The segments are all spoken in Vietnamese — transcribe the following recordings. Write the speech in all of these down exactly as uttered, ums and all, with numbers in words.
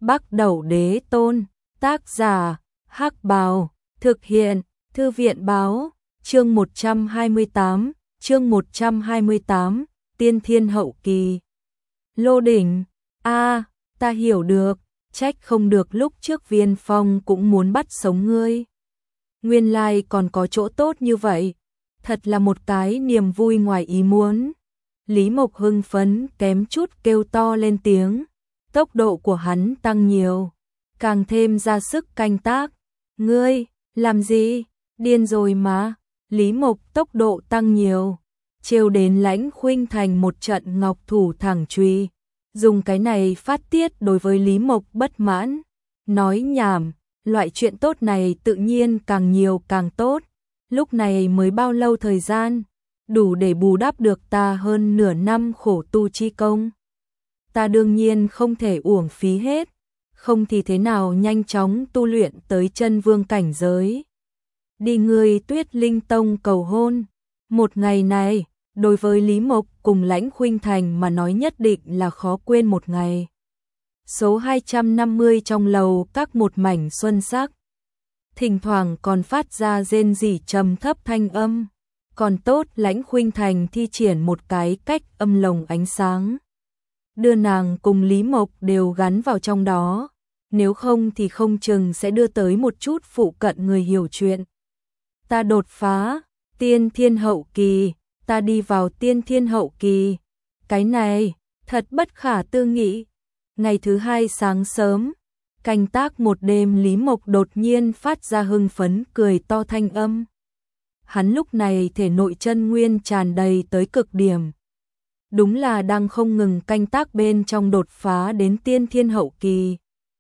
Bắc Đẩu Đế Tôn, tác giả, Hắc Bào, thực hiện, Thư viện báo, chương một trăm hai mươi tám, chương một trăm hai mươi tám, Tiên Thiên Hậu Kỳ. Lô Đỉnh, a, ta hiểu được, trách không được lúc trước Viên Phong cũng muốn bắt sống ngươi. Nguyên lai còn có chỗ tốt như vậy, thật là một cái niềm vui ngoài ý muốn. Lý Mộc hưng phấn kém chút kêu to lên tiếng, tốc độ của hắn tăng nhiều, càng thêm ra sức canh tác. Ngươi, làm gì? Điên rồi mà. Lý Mộc tốc độ tăng nhiều, trêu đến Lãnh Khuynh Thành một trận ngọc thủ thẳng truy, dùng cái này phát tiết đối với Lý Mộc bất mãn. Nói nhảm, loại chuyện tốt này tự nhiên càng nhiều càng tốt. Lúc này mới bao lâu thời gian, đủ để bù đắp được ta hơn nửa năm khổ tu chi công. Ta đương nhiên không thể uổng phí hết, không thì thế nào nhanh chóng tu luyện tới chân vương cảnh giới. Đi ngươi Tuyết Linh Tông cầu hôn. Một ngày này, đối với Lý Mộc cùng Lãnh Khuynh Thành mà nói nhất định là khó quên một ngày. Số hai trăm năm mươi trong lầu các một mảnh xuân sắc. Thỉnh thoảng còn phát ra rên rỉ trầm thấp thanh âm. Còn tốt Lãnh Khuynh Thành thi triển một cái cách âm lồng ánh sáng, đưa nàng cùng Lý Mộc đều gắn vào trong đó. Nếu không thì không chừng sẽ đưa tới một chút phụ cận người hiểu chuyện. Ta đột phá Tiên Thiên Hậu Kỳ, ta đi vào Tiên Thiên Hậu Kỳ. Cái này, thật bất khả tư nghị. Ngày thứ hai sáng sớm, canh tác một đêm, Lý Mộc đột nhiên phát ra hưng phấn cười to thanh âm. Hắn lúc này thể nội chân nguyên tràn đầy tới cực điểm. Đúng là đang không ngừng canh tác bên trong đột phá đến Tiên Thiên Hậu Kỳ.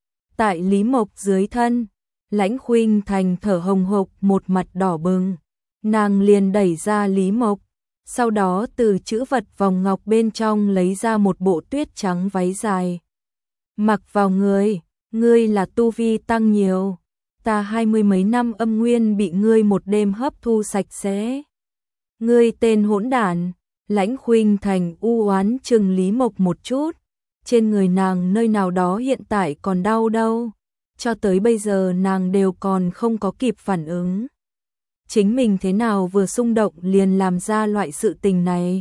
Tại Lý Mộc dưới thân, Lãnh Khuynh Thành thở hồng hộc một mặt đỏ bừng. Nàng liền đẩy ra Lý Mộc, sau đó từ trữ vật vòng ngọc bên trong lấy ra một bộ tuyết trắng váy dài. Mặc vào người, ngươi là tu vi tăng nhiều. Ta hai mươi mấy năm âm nguyên bị ngươi một đêm hấp thu sạch sẽ. Ngươi tên hỗn đản. Lãnh Khuynh Thành u oán chừng Lý Mộc một chút. Trên người nàng nơi nào đó hiện tại còn đau đâu. Cho tới bây giờ nàng đều còn không có kịp phản ứng. Chính mình thế nào vừa xung động liền làm ra loại sự tình này.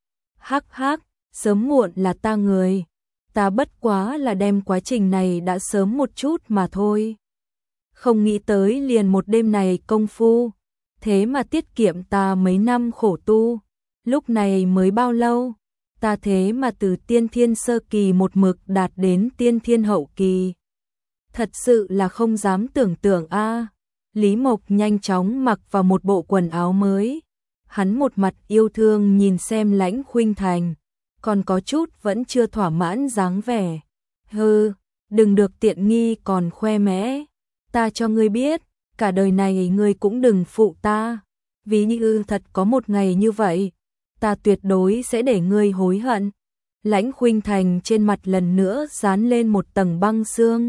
Hắc hắc, sớm muộn là ta người. Ta bất quá là đem quá trình này đã sớm một chút mà thôi. Không nghĩ tới liền một đêm này công phu, thế mà tiết kiệm ta mấy năm khổ tu. Lúc này mới bao lâu, ta thế mà từ Tiên Thiên Sơ Kỳ một mực đạt đến Tiên Thiên Hậu Kỳ. Thật sự là không dám tưởng tượng a. Lý Mộc nhanh chóng mặc vào một bộ quần áo mới. Hắn một mặt yêu thương nhìn xem Lãnh Khuynh Thành, còn có chút vẫn chưa thỏa mãn dáng vẻ. Hừ, đừng được tiện nghi còn khoe mẽ. Ta cho ngươi biết, cả đời này ngươi cũng đừng phụ ta. Ví như thật có một ngày như vậy, ta tuyệt đối sẽ để ngươi hối hận. Lãnh Khuynh Thành trên mặt lần nữa dán lên một tầng băng xương,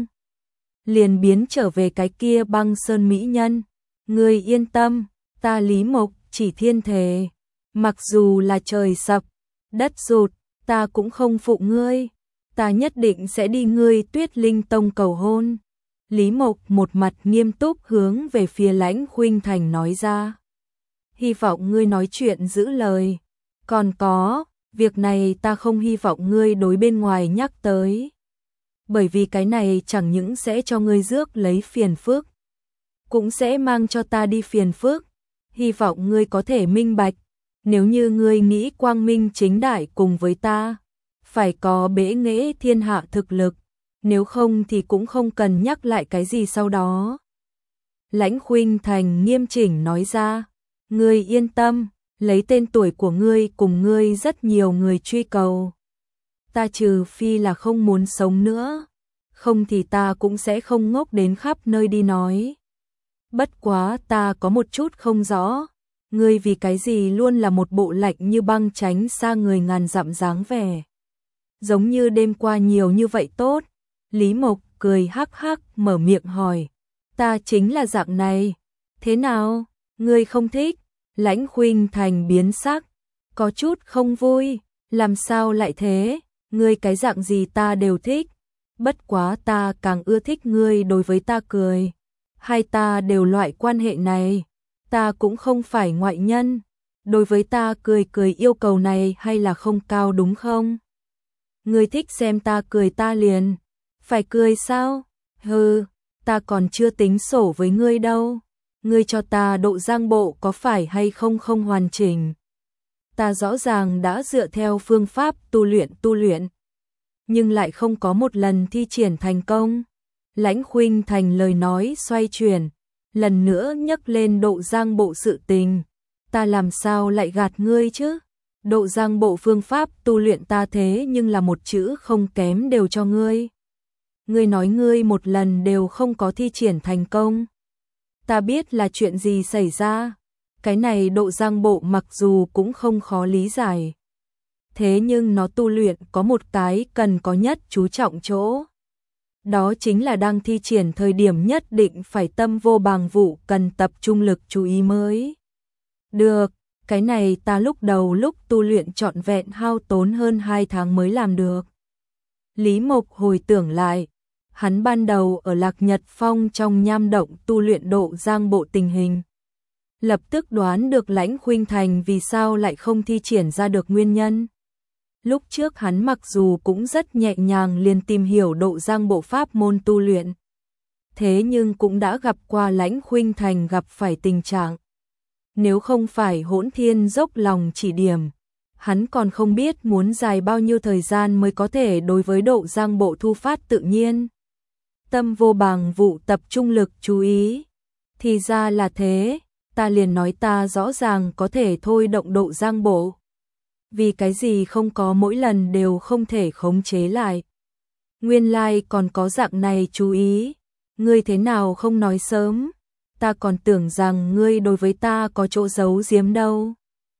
liền biến trở về cái kia băng sơn mỹ nhân. Ngươi yên tâm, ta Lý Mộc chỉ thiên thề, mặc dù là trời sập, đất rụt, ta cũng không phụ ngươi. Ta nhất định sẽ đi ngươi Tuyết Linh Tông cầu hôn. Lý Mộc một mặt nghiêm túc hướng về phía Lãnh Khuynh Thành nói ra. Hy vọng ngươi nói chuyện giữ lời. Còn có, việc này ta không hy vọng ngươi đối bên ngoài nhắc tới. Bởi vì cái này chẳng những sẽ cho ngươi rước lấy phiền phức, cũng sẽ mang cho ta đi phiền phức. Hy vọng ngươi có thể minh bạch. Nếu như ngươi nghĩ quang minh chính đại cùng với ta, phải có bẽ nghệ thiên hạ thực lực. Nếu không thì cũng không cần nhắc lại cái gì sau đó. Lãnh Khuynh Thành nghiêm chỉnh nói ra. Ngươi yên tâm, lấy tên tuổi của ngươi cùng ngươi rất nhiều người truy cầu. Ta trừ phi là không muốn sống nữa, không thì ta cũng sẽ không ngốc đến khắp nơi đi nói. Bất quá ta có một chút không rõ, ngươi vì cái gì luôn là một bộ lạnh như băng tránh xa người ngàn dặm dáng vẻ. Giống như đêm qua nhiều như vậy tốt. Lý Mộc cười hắc hắc mở miệng hỏi. Ta chính là dạng này. Thế nào, ngươi không thích? Lãnh Khuynh Thành biến sắc, có chút không vui. Làm sao lại thế? Ngươi cái dạng gì ta đều thích. bất quá ta càng ưa thích ngươi đối với ta cười. Hai ta đều loại quan hệ này, ta cũng không phải ngoại nhân. Đối với ta cười cười yêu cầu này hay là không cao đúng không? Ngươi thích xem ta cười ta liền. Phải cười sao? Hừ, ta còn chưa tính sổ với ngươi đâu. Ngươi cho ta độ giang bộ có phải hay không không hoàn chỉnh. Ta rõ ràng đã dựa theo phương pháp tu luyện tu luyện, nhưng lại không có một lần thi triển thành công. Lãnh Khuynh Thành lời nói xoay chuyển, lần nữa nhắc lên độ giang bộ sự tình. Ta làm sao lại gạt ngươi chứ? Độ giang bộ phương pháp tu luyện ta thế nhưng là một chữ không kém đều cho ngươi. Ngươi nói ngươi một lần đều không có thi triển thành công. Ta biết là chuyện gì xảy ra. Cái này độ giang bộ mặc dù cũng không khó lý giải. Thế nhưng nó tu luyện có một cái cần có nhất chú trọng chỗ. Đó chính là đang thi triển thời điểm nhất định phải tâm vô bàng vụ, cần tập trung lực chú ý mới được. Cái này ta lúc đầu lúc tu luyện trọn vẹn hao tốn hơn hai tháng mới làm được. Lý Mộc hồi tưởng lại, hắn ban đầu ở Lạc Nhật Phong trong nham động tu luyện độ giang bộ tình hình. Lập tức đoán được Lãnh Khuynh Thành vì sao lại không thi triển ra được nguyên nhân. Lúc trước hắn mặc dù cũng rất nhẹ nhàng liền tìm hiểu độ giang bộ pháp môn tu luyện. Thế nhưng cũng đã gặp qua Lãnh Khuynh Thành gặp phải tình trạng. Nếu không phải Hỗn Thiên dốc lòng chỉ điểm, hắn còn không biết muốn dài bao nhiêu thời gian mới có thể đối với độ giang bộ thu phát tự nhiên. Tâm vô bàng vụ, tập trung lực chú ý. Thì ra là thế, ta liền nói ta rõ ràng có thể thôi động độ giang bộ. Vì cái gì không có mỗi lần đều không thể khống chế lại. Nguyên lai like còn có dạng này chú ý. Ngươi thế nào không nói sớm? Ta còn tưởng rằng ngươi đối với ta có chỗ giấu giếm đâu.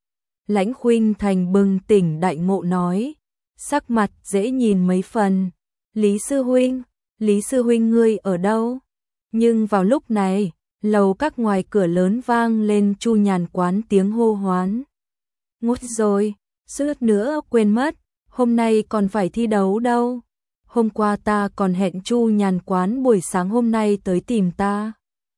Lãnh Khuynh Thành bừng tỉnh đại ngộ nói, sắc mặt dễ nhìn mấy phần. Lý sư huynh, Lý sư huynh ngươi ở đâu? Nhưng vào lúc này, lầu các ngoài cửa lớn vang lên Chu Nhàn Quán tiếng hô hoán. Ngút rồi, suýt nữa quên mất, hôm nay còn phải thi đấu đâu. Hôm qua ta còn hẹn Chu Nhàn Quán buổi sáng hôm nay tới tìm ta.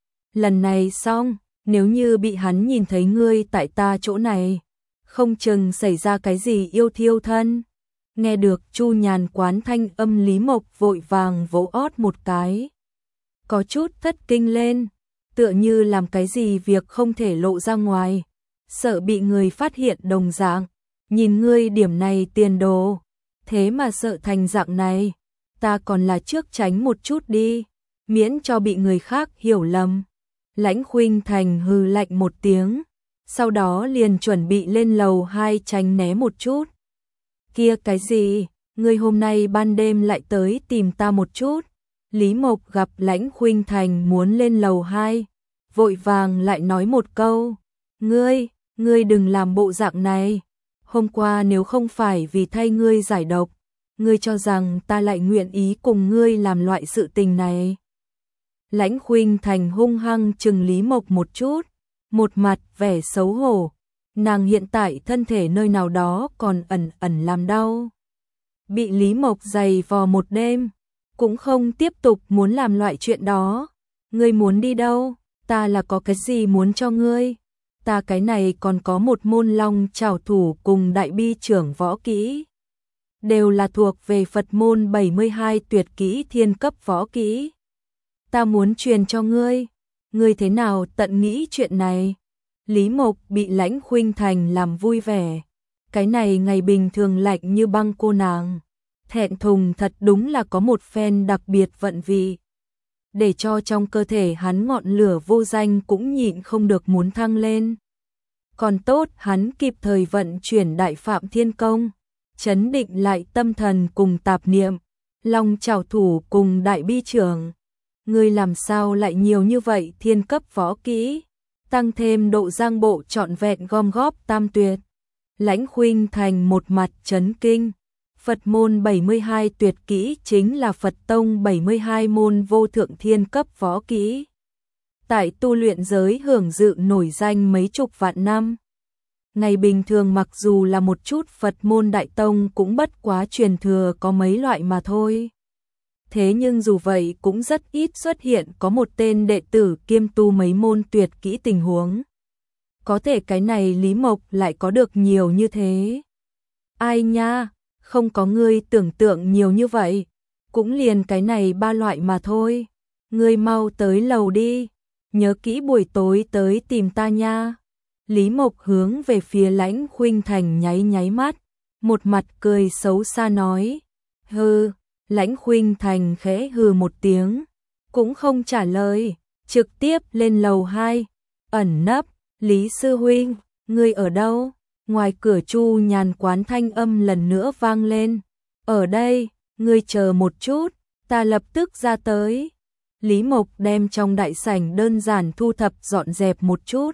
Lần này xong, nếu như bị hắn nhìn thấy ngươi tại ta chỗ này, không chừng xảy ra cái gì yêu thiêu thân. Nghe được Chu Nhàn Quán thanh âm, Lý Mộc vội vàng vỗ ót một cái. Có chút thất kinh lên, tựa như làm cái gì việc không thể lộ ra ngoài, sợ bị người phát hiện đồng dạng. Nhìn ngươi điểm này tiền đồ, thế mà sợ thành dạng này, ta còn là trước tránh một chút đi, miễn cho bị người khác hiểu lầm. Lãnh Khuynh Thành hừ lạnh một tiếng, sau đó liền chuẩn bị lên lầu hai tránh né một chút. Kia cái gì, ngươi hôm nay ban đêm lại tới tìm ta một chút. Lý Mộc gặp Lãnh Khuynh Thành muốn lên lầu hai, vội vàng lại nói một câu, ngươi, ngươi đừng làm bộ dạng này. Hôm qua nếu không phải vì thay ngươi giải độc, ngươi cho rằng ta lại nguyện ý cùng ngươi làm loại sự tình này. Lãnh Khuynh Thành hung hăng chừng Lý Mộc một chút, một mặt vẻ xấu hổ. Nàng hiện tại thân thể nơi nào đó còn ẩn ẩn làm đau. Bị Lý Mộc giày vò một đêm, cũng không tiếp tục muốn làm loại chuyện đó. Ngươi muốn đi đâu? Ta là có cái gì muốn cho ngươi? Ta cái này còn có một môn long trảo thủ cùng đại bi trưởng võ kỹ. Đều là thuộc về Phật môn bảy mươi hai tuyệt kỹ thiên cấp võ kỹ. Ta muốn truyền cho ngươi. Ngươi thế nào tận nghĩ chuyện này? Lý Mộc bị Lãnh Khuynh Thành làm vui vẻ. Cái này ngày bình thường lạnh như băng cô nàng. Thẹn thùng thật đúng là có một phen đặc biệt vận vị. Để cho trong cơ thể hắn ngọn lửa vô danh cũng nhịn không được muốn thăng lên. Còn tốt hắn kịp thời vận chuyển Đại Phạm Thiên Công, chấn định lại tâm thần cùng tạp niệm, long trảo thủ cùng đại bi trưởng. Ngươi làm sao lại nhiều như vậy thiên cấp võ kỹ, tăng thêm độ giang bộ trọn vẹn gom góp tam tuyệt. Lãnh Khuynh Thành một mặt chấn kinh. Phật môn bảy mươi hai tuyệt kỹ chính là Phật tông bảy mươi hai môn vô thượng thiên cấp võ kỹ. Tại tu luyện giới hưởng dự nổi danh mấy chục vạn năm. Ngày bình thường mặc dù là một chút Phật môn đại tông cũng bất quá truyền thừa có mấy loại mà thôi. thế nhưng dù vậy cũng rất ít xuất hiện có một tên đệ tử kiêm tu mấy môn tuyệt kỹ tình huống. Có thể cái này Lý Mộc lại có được nhiều như thế. Ai nha, không có ngươi tưởng tượng nhiều như vậy, cũng liền cái này ba loại mà thôi. Ngươi mau tới lầu đi, nhớ kỹ buổi tối tới tìm ta nha. Lý Mộc hướng về phía Lãnh Khuynh Thành nháy nháy mắt, một mặt cười xấu xa nói. Hừ, Lãnh Khuynh Thành khẽ hừ một tiếng, cũng không trả lời, trực tiếp lên lầu hai, ẩn nấp. Lý sư huynh, ngươi ở đâu? Ngoài cửa Chu Nhàn Quán thanh âm lần nữa vang lên. Ở đây, ngươi chờ một chút, ta lập tức ra tới. Lý Mộc đem trong đại sảnh đơn giản thu thập dọn dẹp một chút.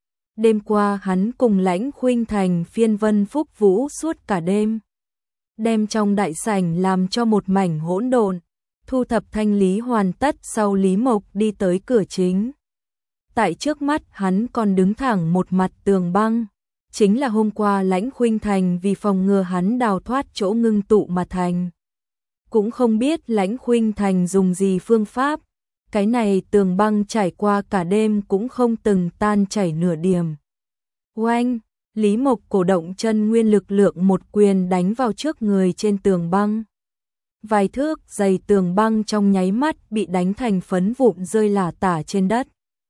Đêm qua hắn cùng Lãnh Khuynh Thành phiên vân phúc vũ suốt cả đêm. Đem trong đại sảnh làm cho một mảnh hỗn độn, thu thập thanh lý hoàn tất sau Lý Mộc đi tới cửa chính. Tại trước mắt hắn còn đứng thẳng một mặt tường băng, chính là hôm qua Lãnh Khuynh Thành vì phòng ngừa hắn đào thoát chỗ ngưng tụ mà thành. Cũng không biết Lãnh Khuynh Thành dùng gì phương pháp, cái này tường băng trải qua cả đêm cũng không từng tan chảy nửa điểm. Oanh, Lý Mộc cổ động chân nguyên lực lượng một quyền đánh vào trước người trên tường băng. Vài thước dày tường băng trong nháy mắt bị đánh thành phấn vụn rơi lả tả trên đất.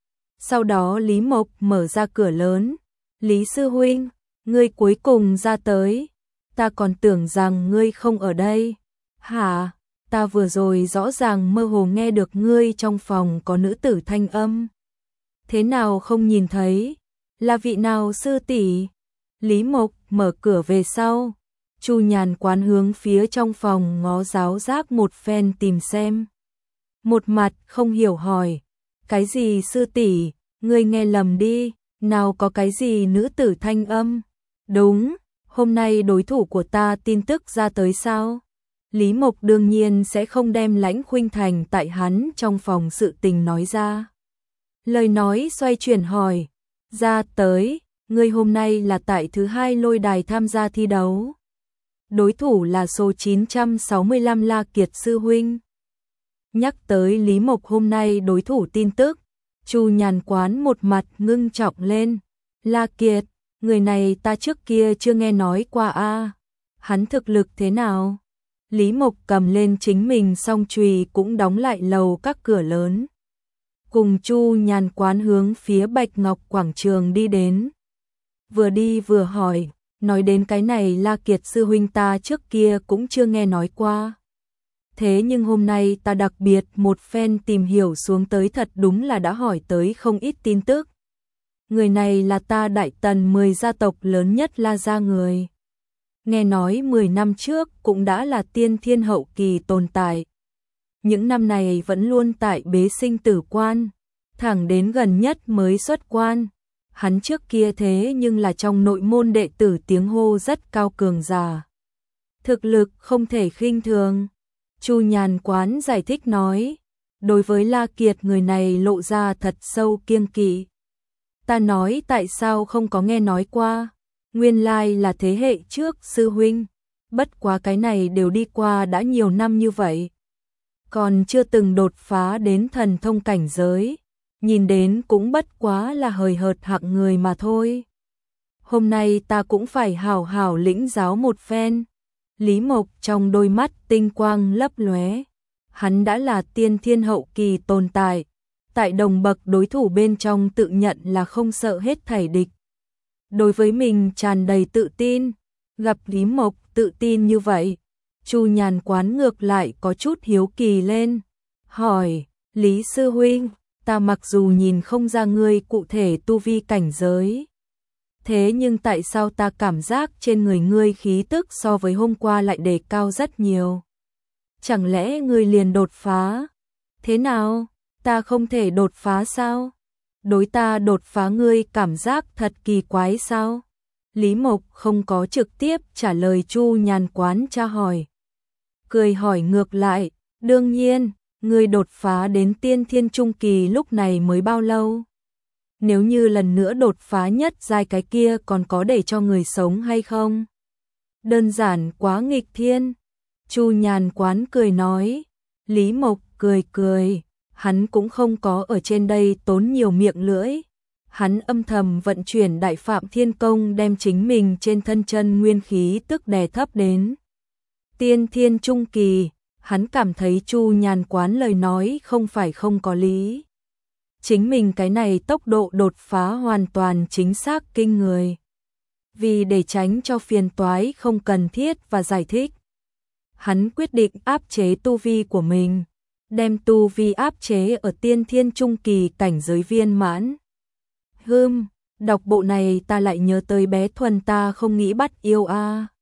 Sau đó Lý Mộc mở ra cửa lớn. Lý sư huynh, ngươi cuối cùng ra tới. Ta còn tưởng rằng ngươi không ở đây. Hả? Ta vừa rồi rõ ràng mơ hồ nghe được ngươi trong phòng có nữ tử thanh âm. Thế nào không nhìn thấy? Là vị nào sư tỷ? Lý Mộc mở cửa về sau. Chu Nhàn Quán hướng phía trong phòng ngó giáo giác một phen tìm xem. Một mặt không hiểu hỏi. Cái gì sư tỷ? Ngươi nghe lầm đi, nào có cái gì nữ tử thanh âm. Đúng, hôm nay đối thủ của ta tin tức ra tới sao? Lý Mộc đương nhiên sẽ không đem Lãnh Khuynh Thành tại hắn trong phòng sự tình nói ra. Lời nói xoay chuyển hỏi, ra tới, ngươi hôm nay là tại thứ hai lôi đài tham gia thi đấu. Đối thủ là số chín trăm sáu mươi lăm La Kiệt sư huynh. Nhắc tới Lý Mộc hôm nay đối thủ tin tức, Chu Nhàn Quán một mặt ngưng trọng lên. La Kiệt, người này ta trước kia chưa nghe nói qua a. Hắn thực lực thế nào? Lý Mộc cầm lên chính mình song chùy cũng đóng lại lầu các cửa lớn. Cùng Chu Nhàn Quán hướng phía Bạch Ngọc Quảng Trường đi đến. Vừa đi vừa hỏi, nói đến cái này La Kiệt sư huynh ta trước kia cũng chưa nghe nói qua. Thế nhưng hôm nay ta đặc biệt một phen tìm hiểu xuống tới thật đúng là đã hỏi tới không ít tin tức. Người này là ta Đại Tần mười gia tộc lớn nhất La gia người. Nghe nói mười năm trước cũng đã là tiên thiên hậu kỳ tồn tại. Những năm này vẫn luôn tại bế sinh tử quan, thẳng đến gần nhất mới xuất quan. Hắn trước kia thế nhưng là trong nội môn đệ tử tiếng hô rất cao cường giả. Thực lực không thể khinh thường. Chu Nhàn Quán giải thích nói, đối với La Kiệt người này lộ ra thật sâu kiêng kỵ. Ta nói tại sao không có nghe nói qua, nguyên lai là thế hệ trước sư huynh, bất quá cái này đều đi qua đã nhiều năm như vậy. Còn chưa từng đột phá đến thần thông cảnh giới, nhìn đến cũng bất quá là hời hợt hạng người mà thôi. Hôm nay ta cũng phải hảo hảo lĩnh giáo một phen. Lý Mộc trong đôi mắt tinh quang lấp lóe. Hắn đã là tiên thiên hậu kỳ tồn tại, tại đồng bậc đối thủ bên trong tự nhận là không sợ hết thảy địch. Đối với mình tràn đầy tự tin, gặp Lý Mộc tự tin như vậy, Chu Nhàn Quán ngược lại có chút hiếu kỳ lên, hỏi, Lý sư huynh, ta mặc dù nhìn không ra ngươi cụ thể tu vi cảnh giới, thế nhưng tại sao ta cảm giác trên người ngươi khí tức so với hôm qua lại đề cao rất nhiều? Chẳng lẽ ngươi liền đột phá? Thế nào? Ta không thể đột phá sao? Đối ta đột phá ngươi cảm giác thật kỳ quái sao? Lý Mộc không có trực tiếp trả lời Chu Nhàn Quán tra hỏi. Cười hỏi ngược lại, đương nhiên, ngươi đột phá đến tiên thiên trung kỳ lúc này mới bao lâu? Nếu như lần nữa đột phá nhất giai cái kia còn có để cho người sống hay không? Đơn giản quá nghịch thiên. Chu Nhàn Quán cười nói, Lý Mộc cười cười, hắn cũng không có ở trên đây tốn nhiều miệng lưỡi. Hắn âm thầm vận chuyển Đại Phạm Thiên Công đem chính mình trên thân chân nguyên khí tức đè thấp đến tiên thiên trung kỳ, hắn cảm thấy Chu Nhàn Quán lời nói không phải không có lý. Chính mình cái này tốc độ đột phá hoàn toàn chính xác kinh người. Vì để tránh cho phiền toái không cần thiết và giải thích, hắn quyết định áp chế tu vi của mình, đem tu vi áp chế ở tiên thiên trung kỳ cảnh giới viên mãn. Hừm, đọc bộ này ta lại nhớ tới bé Thuần ta không nghĩ bắt yêu a. À.